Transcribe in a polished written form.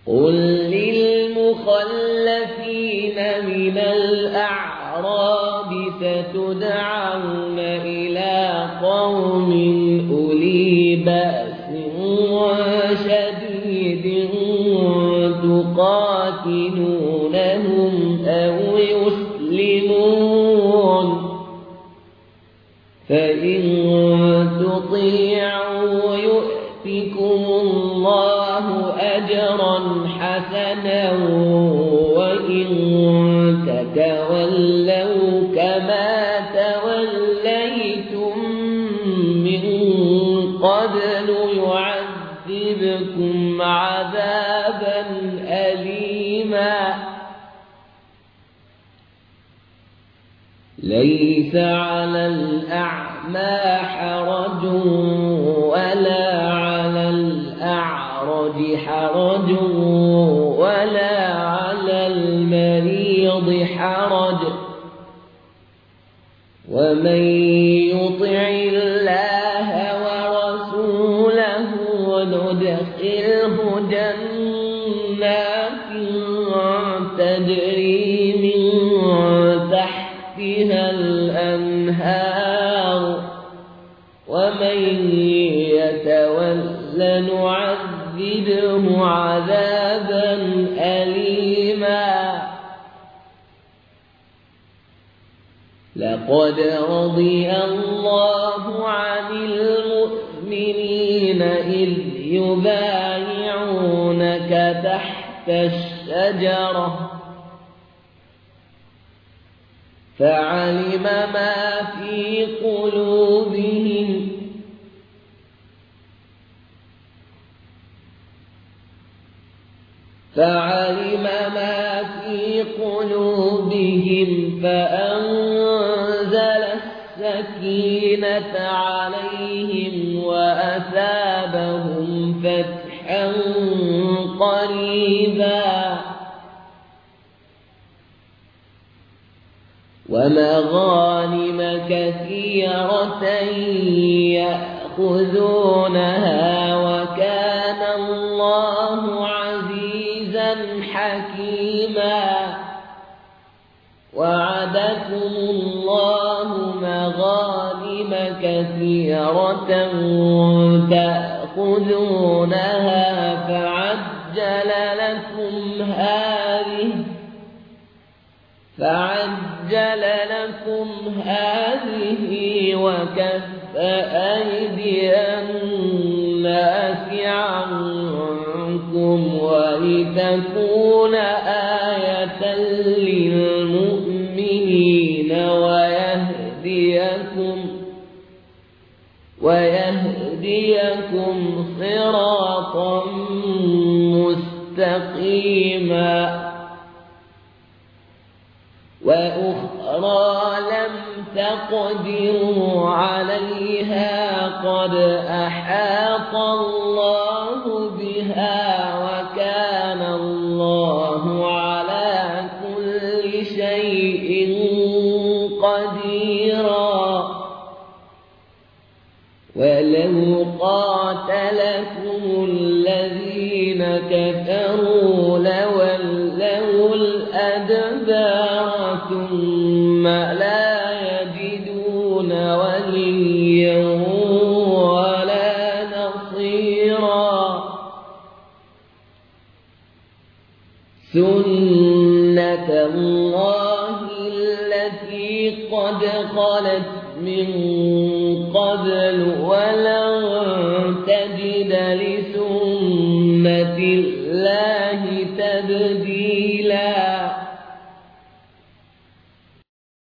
قل للمخلفين من الأعراب ستدعون إلى قوم أولي بأس شديد تقاتلونهم أو يسلمون فإن تطيعوا يؤتكم الله أجرا حسنا وإن تتولوا كما توليتم من قبل يعذبكم عذابا أليما ليس على الأعمى حرج ولا على الأعرج حرج ولا على المريض حرج ومن يطع الله ورسوله ندخله جنات تجري من تحتها الأنهار ومن يتول نعذبه عذابا أليما لقد رضي الله عن المؤمنين إذ يبايعونك تحت الشجرة فعلم ما في قلوبهم فأنزل السكينة عليهم وأثابهم فتحا قريبا ومغانم كثيرة يأخذونها وكان الله عزيزا حكيما وعدكم الله مغانم كثيرة تأخذونها فعجل لكم هذه وكف أيدي الناس عنكم ولتكون آية للمؤمنين ويهديكم صراطا مستقيما وأخرى لم تقدروا عليها قد أحاط الله بها وكان الله على كل شيء قديرا ولو قاتلكم الذين كفروا لولوا الأدبار ثم لا يجدون وليا ولا نصيرا سنة الله التي قد خلت من قبل ولن تجد لسنة الله تبديلا